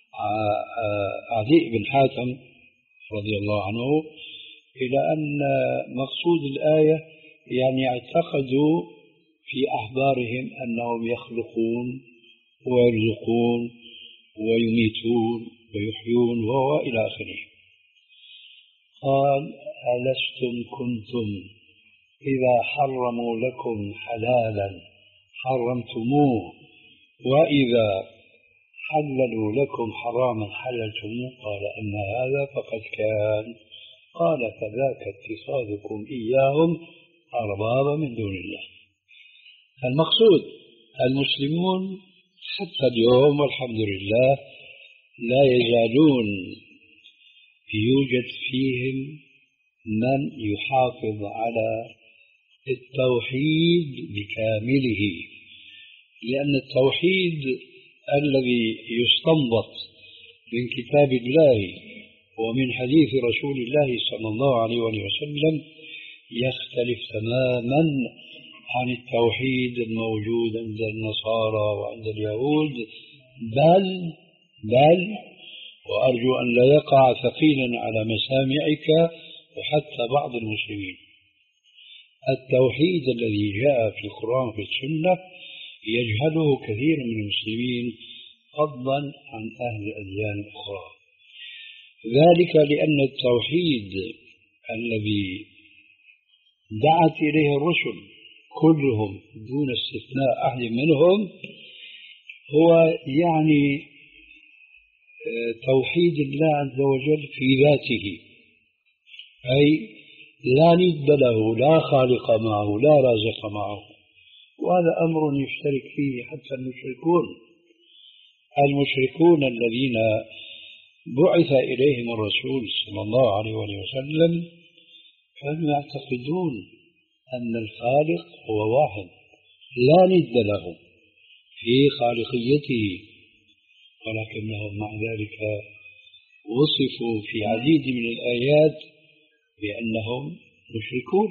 عدي بن حاتم رضي الله عنه إلى أن مقصود الآية يعني اعتقدوا في أخبارهم أنهم يخلقون ويرزقون ويميتون ويحيون وإلى آخره. قال ألستم كنتم إذا حرموا لكم حلالا حرمتموه وإذا حللوا لكم حراما حللتموه؟ قال أما هذا فقد كان. قال فذاك اتخاذكم إياهم أربابا من دون الله. المقصود المسلمون حتى اليوم والحمد لله لا يزالون يوجد فيهم من يحافظ على التوحيد بكامله، لأن التوحيد الذي يستنبط من كتاب الله ومن حديث رسول الله صلى الله عليه وسلم يختلف تماما عن التوحيد الموجود عند النصارى وعند اليهود، بل بل وأرجو أن لا يقع ثقيلا على مسامعك وحتى بعض المسلمين. التوحيد الذي جاء في القرآن وفي السنة يجهله كثير من المسلمين فضلا عن أهل الأديان الأخرى، ذلك لأن التوحيد الذي دعت إليه الرسل كلهم دون استثناء أحد منهم هو يعني توحيد الله عز وجل في ذاته، أي لا ند له، لا خالق معه، لا رازق معه. وهذا أمر يشترك فيه حتى المشركون المشركون الذين بعث إليهم الرسول صلى الله عليه وسلم كانوا يعتقدون أن الخالق هو واحد لا ند له في خالقيته، ولكنهم مع ذلك وصفوا في عديد من الآيات بأنهم مشركون،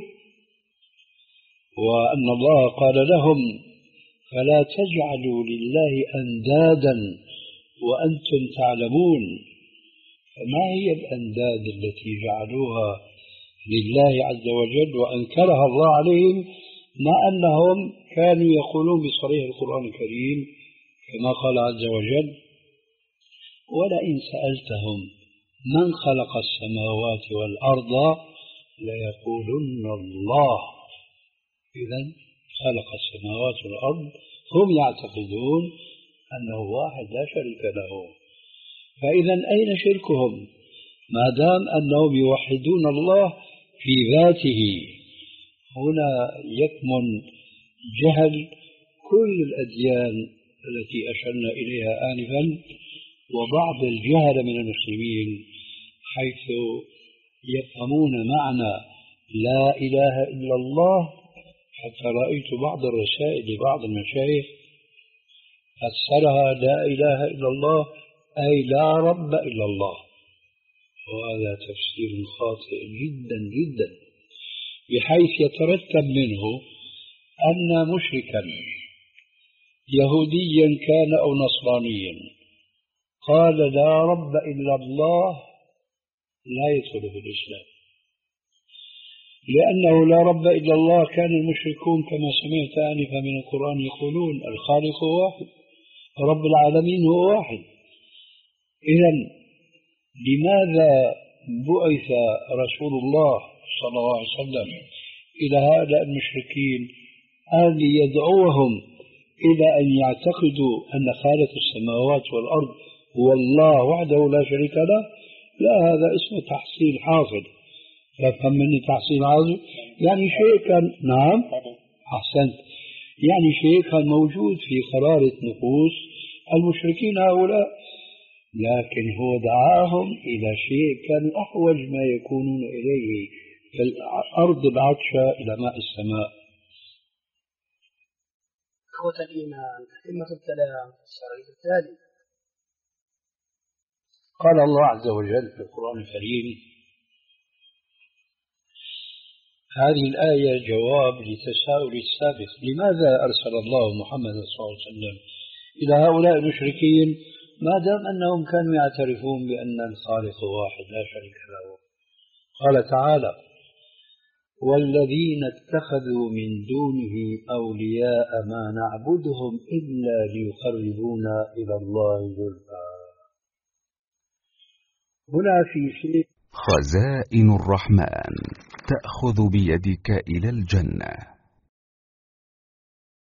وأن الله قال لهم فلا تجعلوا لله أندادا وأنتم تعلمون. فما هي الأنداد التي جعلوها لله عز وجل وأنكرها الله عليهم، مع أنهم كانوا يقولون بصريح القرآن الكريم كما قال عز وجل ولئن سألتهم من خلق السماوات والأرض ليقولن الله. إذن خلق السماوات والأرض، هم يعتقدون أنه واحد لا شريك له، فإذا أين شركهم ما دام أنهم يوحدون الله في ذاته؟ هنا يكمن جهل كل الأديان التي أشرنا إليها آنفا وبعض الجهل من المسلمين، حيث يفهمون معنى لا إله إلا الله. حتى رأيت بعض الرسائل لبعض المشايخ فسرها لا إله إلا الله أي لا رب إلا الله، وهذا تفسير خاطئ جدا جدا، بحيث يترتب منه أن مشركا يهوديا كان أو نصرانيا قال لا رب إلا الله لا يدخل في الإسلام، لأنه لا رب إلا الله. كان المشركون كما سمعت آنفا من القرآن يقولون الخالق هو واحد، رب العالمين هو واحد. إذن لماذا بعث رسول الله صلى الله عليه وسلم إلى هؤلاء المشركين أن يدعوهم إلى أن يعتقدوا أن خالق السماوات والأرض هو الله وحده لا شريك له؟ لا، هذا اسمه تحصيل حاصل. تفهم مني تحصيل حاصل؟ يعني شيء كان، نعم أحسنت، يعني شيء كان موجود في قرارة نفوس المشركين هؤلاء، لكن هو دعاهم إلى شيء كان أحوج ما يكونون إليه كالأرض العطشة إلى ماء السماء. إخوة الإيمان، أئمة الكلام الشرعي التالي قال الله عز وجل في القرآن الكريم: هذه الآية جواب لتساؤل السابق، لماذا أرسل الله محمد صلى الله عليه وسلم إلى هؤلاء المشركين ما دام أنهم كانوا يعترفون بأن الخالق واحد لا شريك له؟ قال تعالى: والذين اتخذوا من دونه أولياء ما نعبدهم إلا ليقربونا إلى الله زلفى. هنا في شيء. خزائن الرحمن تأخذ بيدك إلى الجنة.